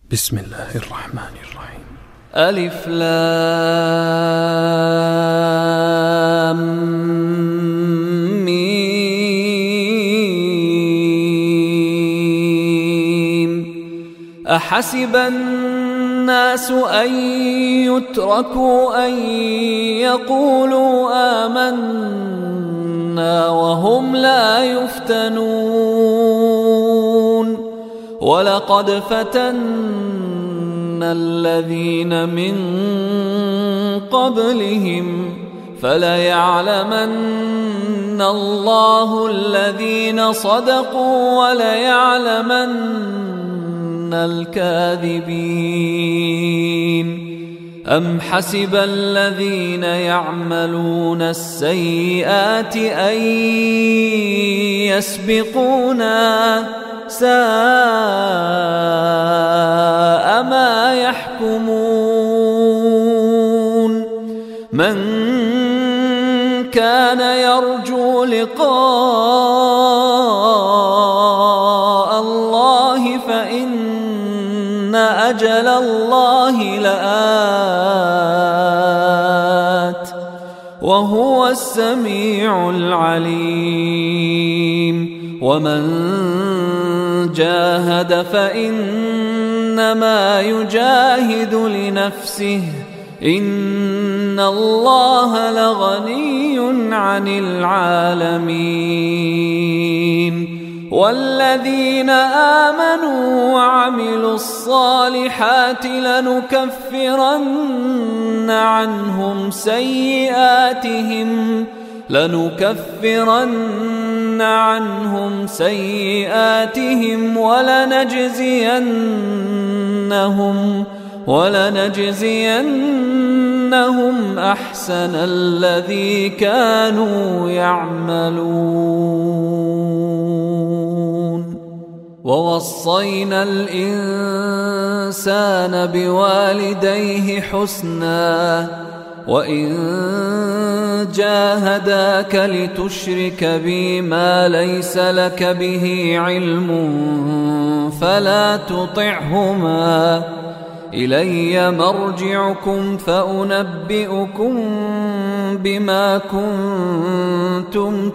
بسم الله الرحمن الرحيم. ألف لام ميم. أحسب الناس أن يتركوا أن يقولوا آمنا وهم لا يفتنون. ولقد فتنا الذين من قبلهم فليعلمن الله الذين صدقوا وليعلمن الكاذبين. أم حسب الذين يعملون السيئات أن يسبقونا ساء ما يحكمون. من كان يرجو لقاء الله فإن أجل الله لآت وهو السميع العليم. ومن جاهد فإنما يجاهد لنفسه إن الله لغني عن العالمين. والذين آمنوا وعملوا الصالحات لنكفرن عنهم سيئاتهم ولنجزينهم أحسن الذي كانوا يعملون. ووصينا الإنسان بوالديه حسنا وإن جاهداك لتشرك بي ما ليس لك به علم فلا تطعهما إلي مرجعكم فأنبئكم بما كنتم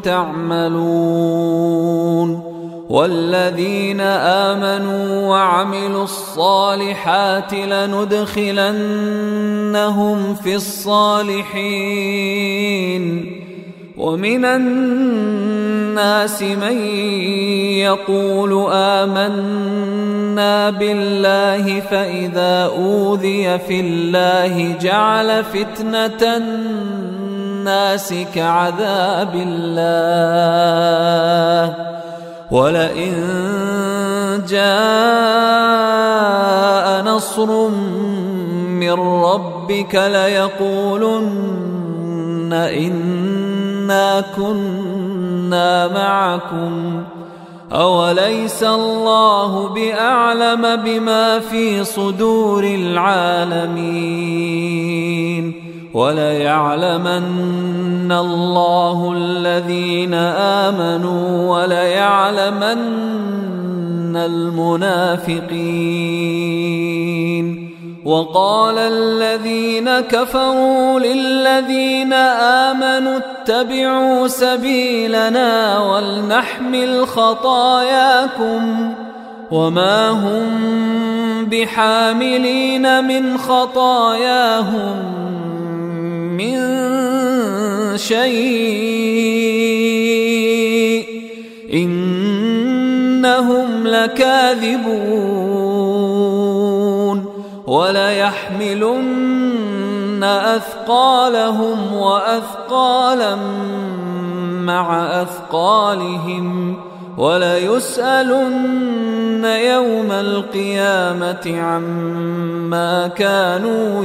تعملون. والذين آمنوا وعملوا الصالحات لندخلنهم في الصالحين. ومن الناس من يقول آمنا بالله فإذا أوذي في الله جعل فتنة الناس كعذاب الله ولئن جاء نصر من ربك ليقولن إنا كنا معكم أوليس الله بأعلم بما في صدور العالمين. وليعلمن الله الذين آمنوا وليعلمن المنافقين. وقال الذين كفروا للذين آمنوا اتبعوا سبيلنا ولنحمل خطاياكم وما هم بحاملين من خطاياهم من شيء إنهم لكاذبون. وليحملن أثقالهم وأثقالا مع أثقالهم وليسألن يوم القيامة عما كانوا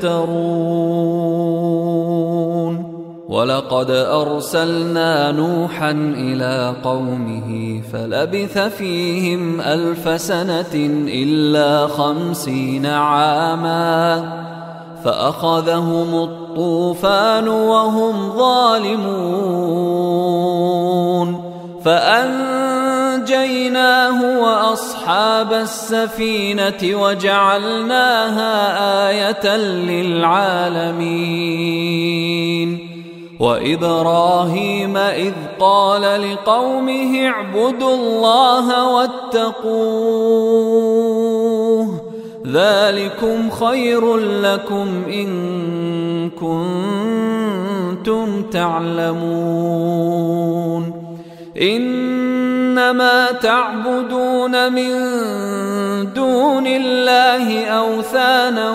يفترون. ولقد أرسلنا نوحا إلى قومه فلبث فيهم 1000 سنة إلا 50 عاما فأخذهم الطوفان وهم ظالمون فأنجيناه وأصحاب السفينة وجعلناها آية للعالمين. وإبراهيم إذ قال لقومه اعبدوا الله واتقوه ذلكم خير لكم إن كنتم تعلمون. إنما تعبدون من دون الله أوثانا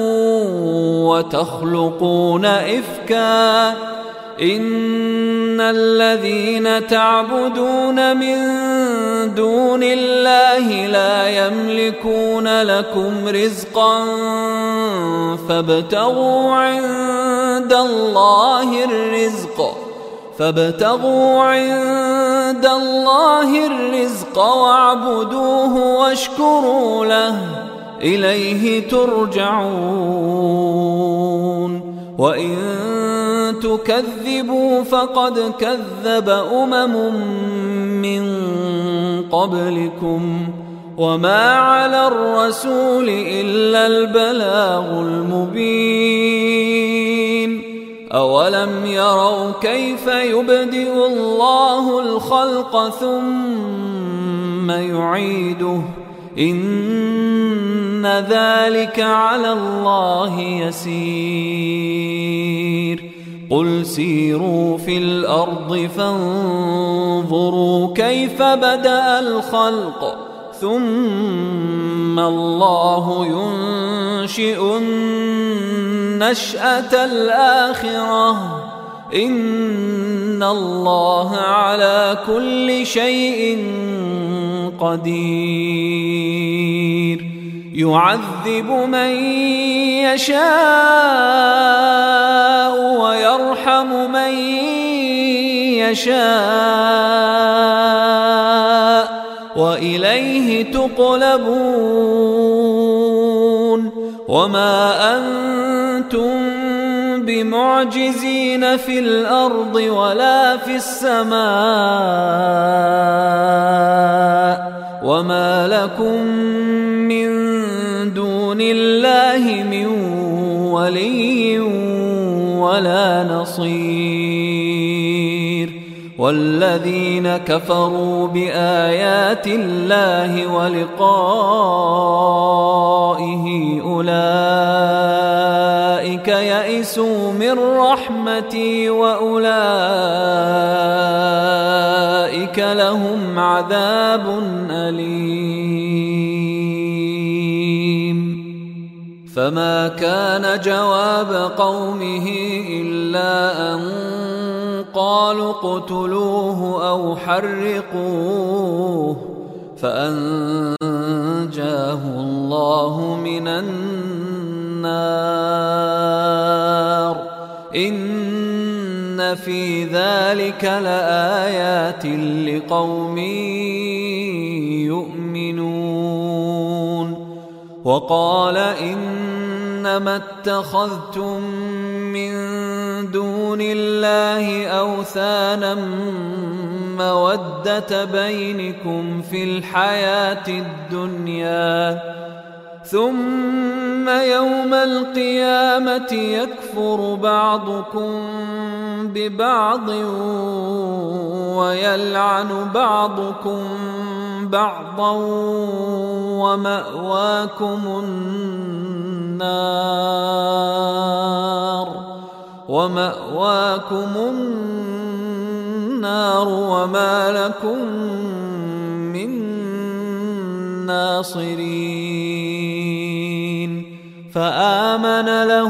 وتخلقون إفكا إن الذين تعبدون من دون الله لا يملكون لكم رزقا فابتغوا عند الله الرزق واعبدوه واشكروا له إليه ترجعون. وإن تكذبوا فقد كذب من قبلكم وما على الرسول إلا البلاغ المبين. أولم يروا كيف يبدئ الله الخلق ثم يعيده إن ذلك على الله يسير. قل سيروا في الأرض فانظروا كيف بدأ الخلق ثم الله ينشئ النشأة الآخرة إن الله على كل شيء قدير. يعذب من يشاء ويرحم من يشاء وإليه تقلبون. وما أنتم بمعجزين في الأرض ولا في السماء وما لكم من دون الله من ولي ولا نصير. والذين كفروا بآيات الله ولقائه أولئك يئسوا من رحمتي وأولئك لهم عذاب أليم. فما كان جواب قومه إلا أن قالوا اقتلوه أو حرقوه فأنجاه الله من النار. إن في ذلك لآيات لقوم يؤمنون. وقال إنما اتخذتم من دون الله أوثانا مودة بينكم في الحياة الدنيا ثم يوم القيامة يكفر بعضكم ببعض ويلعن بعضكم بعضا ومأواكم النار وما لكم من ناصرين. فآمن له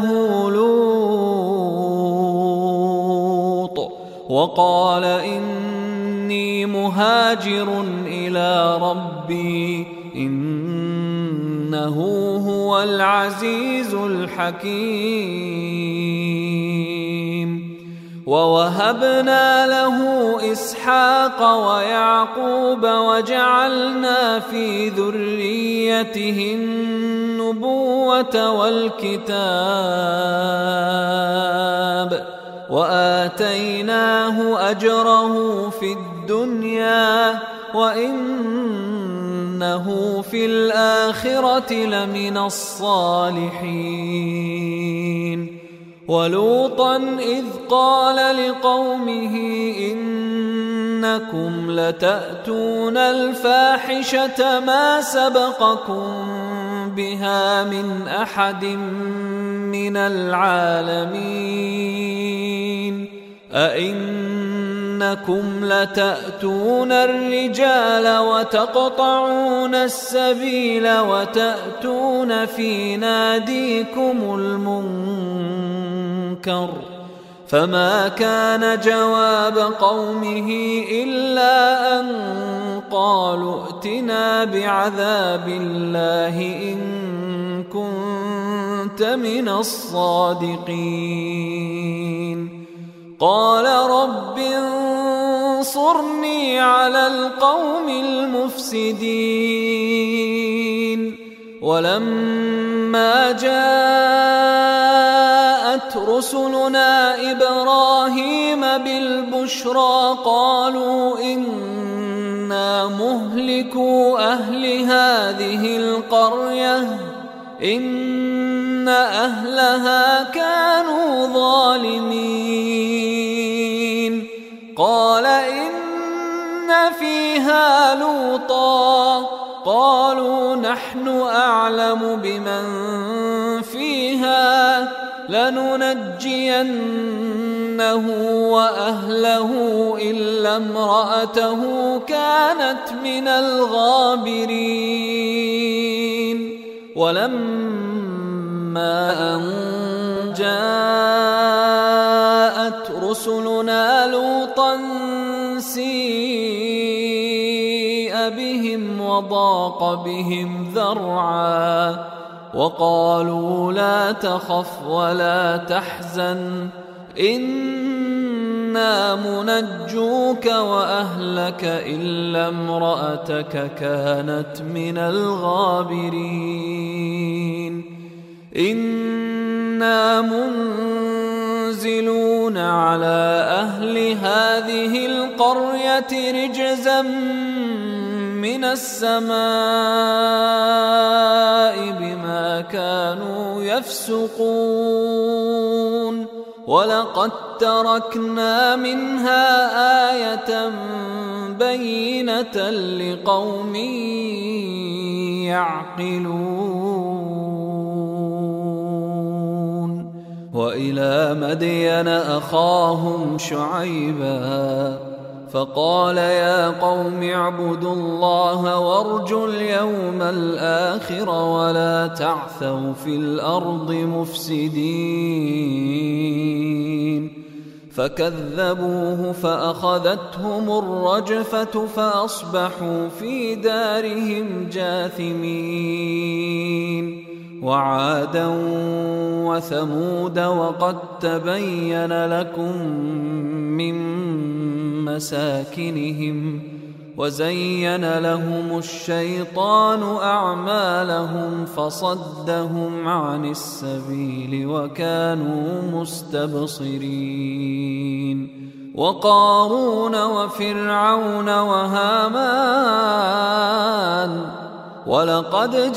لوط وقال إني مهاجر إلى ربي إنه هو العزيز الحكيم. ووهبنا له إسحاق ويعقوب وجعلنا في ذريته النبوة والكتاب وآتيناه أجره في الدنيا وإنه في الآخرة لمن الصالحين. ولوطا إذ قال لقومه إنكم لتأتون الفاحشة ما سبقكم بها من أحد من العالمين أئنكم لتأتون الرجال وتقطعون السبيل وتأتون في ناديكم المنكر فما كان جواب قومه إلا أن قالوا ائتنا بعذاب الله إن كنت من الصادقين. قال رب انصرني على القوم المفسدين. ولما جاءت رسلنا إبراهيم بالبشرى قالوا إنا مهلكو أهل هذه القرية إن أهلها كانوا ظالمين. قال إن فيها لوطا قالوا نحن أعلم بمن فيها لننجينه وأهله إلا امرأته كانت من الغابرين. ولما أن جاءت رسلنا لوطا سيء بهم وضاق بهم ذرعا وقالوا لا تخف ولا تحزن إنا منجوك وأهلك إلا امرأتك كانت من الغابرين. إنا منزلون على أهل هذه القرية رجزا من السماء بما كانوا يفسقون. ولقد تركنا منها آية بينة لقوم يعقلون. وإلى مدين أخاهم شعيبا فقال يا قوم اعبدوا الله وارجوا اليوم الآخر ولا تعثوا في الأرض مفسدين. فكذبوه فأخذتهم الرجفة فأصبحوا في دارهم جاثمين. وعادا وثمود وقد تبين لكم من مساكنهم وزين لهم الشيطان أعمالهم فصدهم عن السبيل وكانوا مستبصرين. وقارون وفرعون وهامان ولقد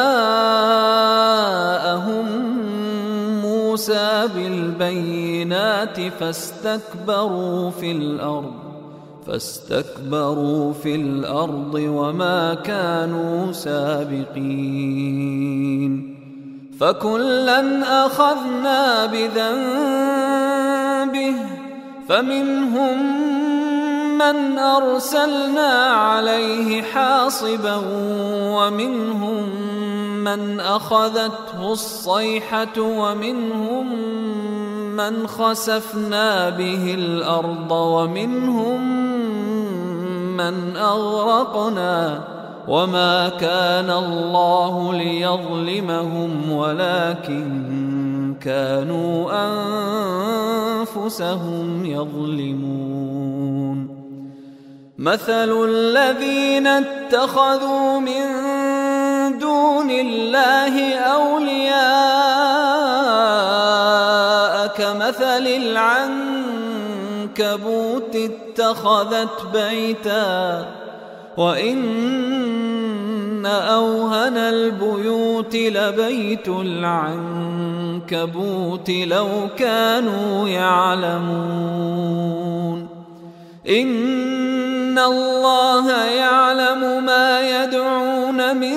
جاءهم موسى بالبينات فاستكبروا في الأرض وما كانوا سابقين. فكلا أخذنا بذنبه فمنهم من أرسلنا عليه حاصبا ومنهم من أخذته الصيحة ومنهم من خسفنا به الأرض ومنهم من أغرقنا وما كان الله ليظلمهم ولكن كانوا أنفسهم يظلمون. مثل الذين اتخذوا من دون الله أولياء كمثل العنكبوت اتخذت بيتا وإن أوهن البيوت لبيت العنكبوت لو كانوا يعلمون إن الله يعلم ما يدعون من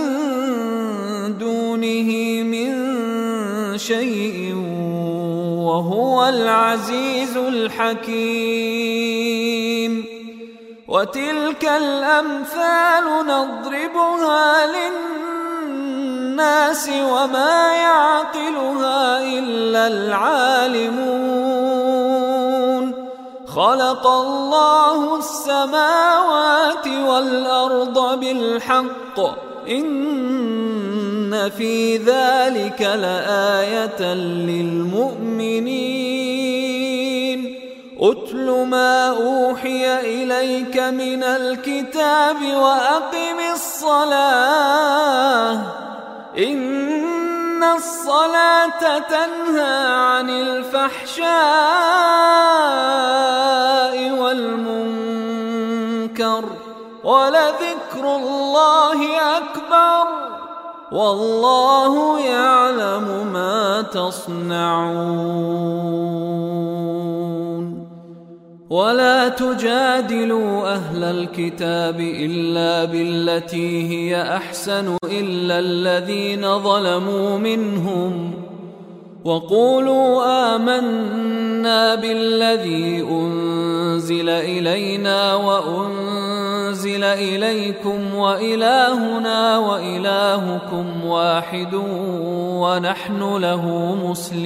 دونه من شيء وهو العزيز الحكيم وتلك الأمثال نضربها للناس وما يعقلها إلا العالمون خلق الله السماوات والأرض بالحق إن في ذلك لآية للمؤمنين أتل ما أوحي إليك من الكتاب وأقم الصلاة إن الصلاة تنهى عن الفحشاء والمنكر ولذكر الله أكبر والله يعلم ما تصنعون ولا تجادلوا أهل الكتاب إلا بالتي هي أحسن إلا الذين ظلموا منهم وقولوا آمنا بالذي أنزل إلينا وأنزل إليكم وإلهنا وإلهكم واحد ونحن له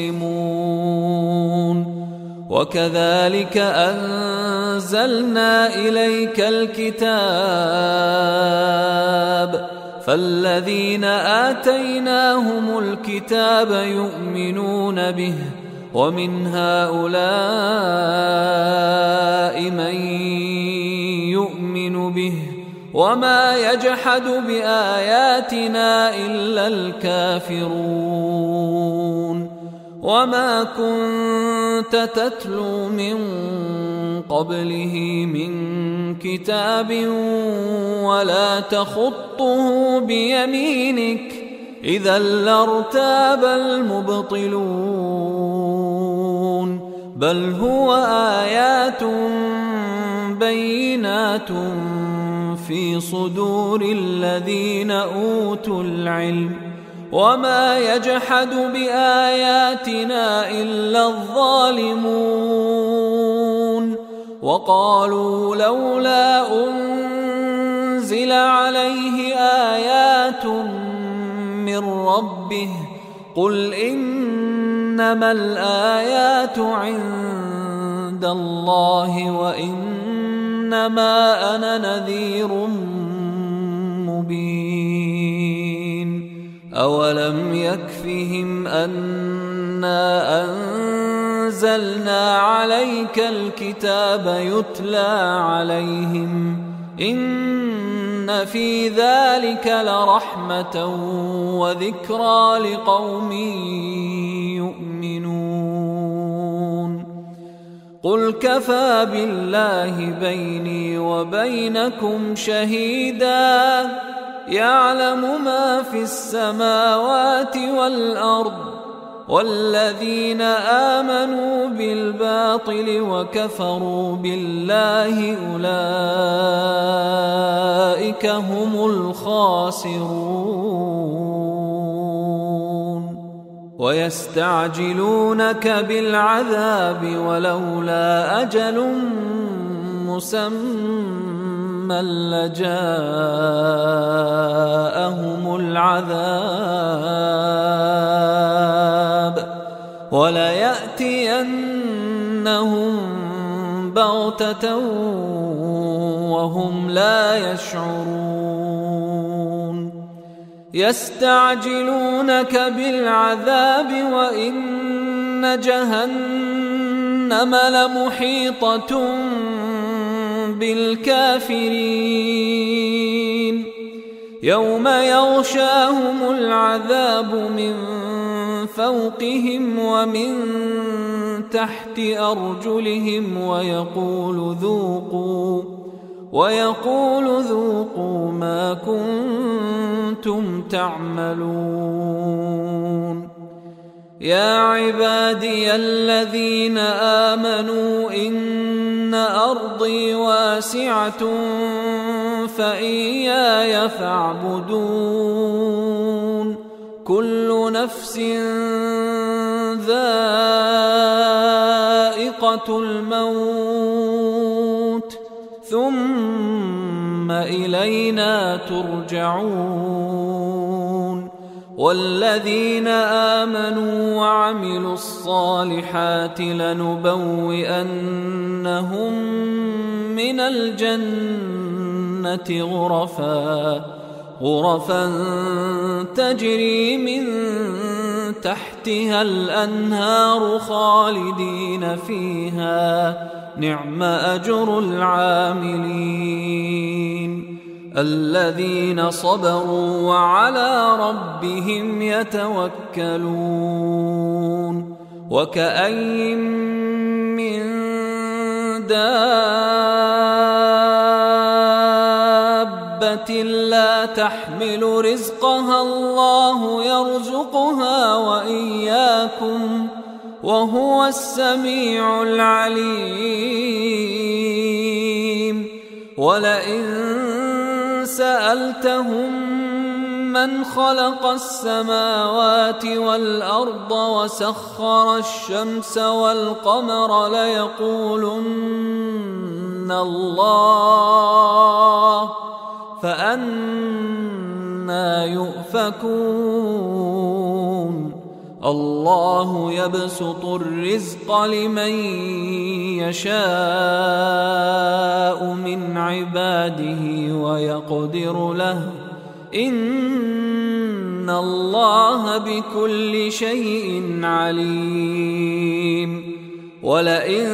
مسلمون وكذلك أنزلنا إليك الكتاب فالذين آتيناهم الكتاب يؤمنون به ومن هؤلاء من يؤمن به وما يجحد بآياتنا إلا الكافرون وما كنت تتلو من قبله من كتاب ولا تخطه بيمينك إذا لارتاب المبطلون بل هو آيات بينات في صدور الذين أوتوا العلم وما يجحد بآياتنا إلا الظالمون وقالوا لولا أنزل عليه آيات من ربه قل إنما الآيات عند الله وإنما أنا نذير مبين أولم يكفهم أنا أنزلنا عليك الكتاب يتلى عليهم إن في ذلك لرحمة وذكرى لقوم يؤمنون قل كفى بالله بيني وبينكم شهيدا يعلم ما في السماوات والأرض والذين آمنوا بالباطل وكفروا بالله أولئك هم الخاسرون ويستعجلونك بالعذاب ولولا أجل مسمى لجاءهم العذاب وليأتينهم بغتة وهم لا يشعرون يستعجلونك بالعذاب وإن جهنم لمحيطة بالكافرين يوم يغشاهم العذاب من فوقهم ومن تحت أرجلهم ويقول ذوقوا ما كنتم تعملون. يا عبادي الذين آمنوا إن أرضي واسعة فإياي فاعبدون. كل نفس ذائقة الموت ثم إلينا ترجعون. والذين آمنوا وعملوا الصالحات لنبوئنهم من الجنة غرفا تجري من تحتها الأنهار خالدين فيها نعم أجر العاملين. الذين صبروا وعلى ربهم يتوكلون. وكأي من دابة لا تحمل رزقها الله يرزقها وإياكم وهو السميع العليم. ولئن سألتهم من خلق السماوات والأرض وسخر الشمس والقمر ليقولن الله فأنى يؤفكون. الله يبسط الرزق لمن يشاء من عباده ويقدر له إن الله بكل شيء عليم. ولئن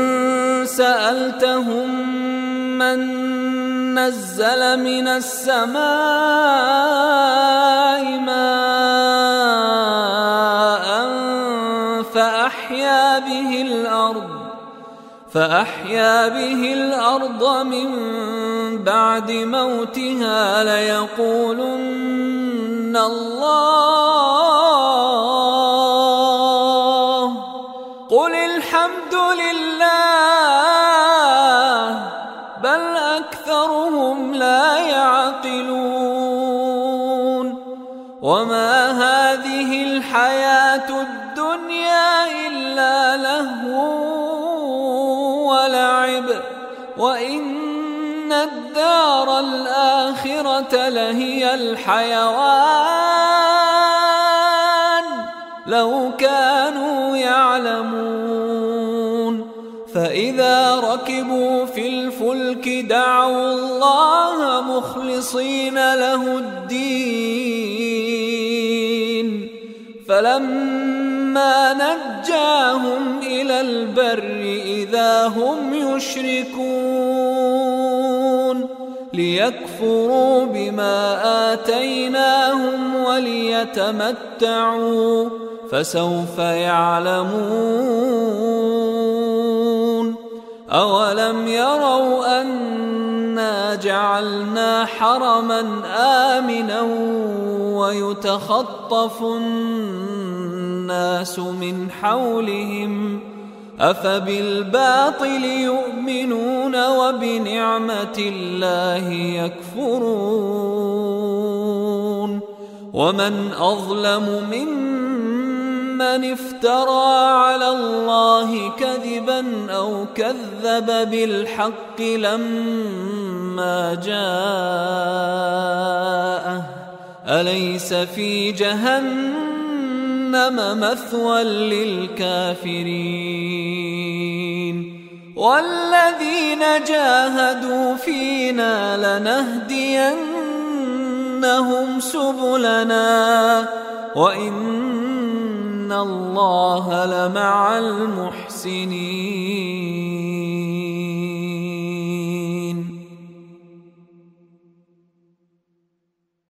سألتهم من نزل من السماء ماء فأحيا به الأرض من بعد موتها ليقولن الله قل الحمد لله بل أكثرهم لا يعقلون. وما هذه الحياة الدنيا إلا لهو ولعب وإن الدار الآخرة لهي الحيوان لو كانوا يعلمون. فإذا ركبوا في الفلك دعوا الله مخلصين له الدين فلما نجاهم إلى البر إذا هم يشركون ليكفروا بما آتيناهم وليتمتعوا فسوف يعلمون. أولم يروا أنا جعلنا حرما آمنا ويتخطف الناس من حولهم أفبالباطل يؤمنون وبنعمة الله يكفرون. ومن أظلم ممن افترى على الله كذبا أو كذب بالحق لما جاءه أليس في جهنم مثوى للكافرين. والذين جاهدوا فينا لنهدينهم سبلنا وإن الله لمع المحسنين.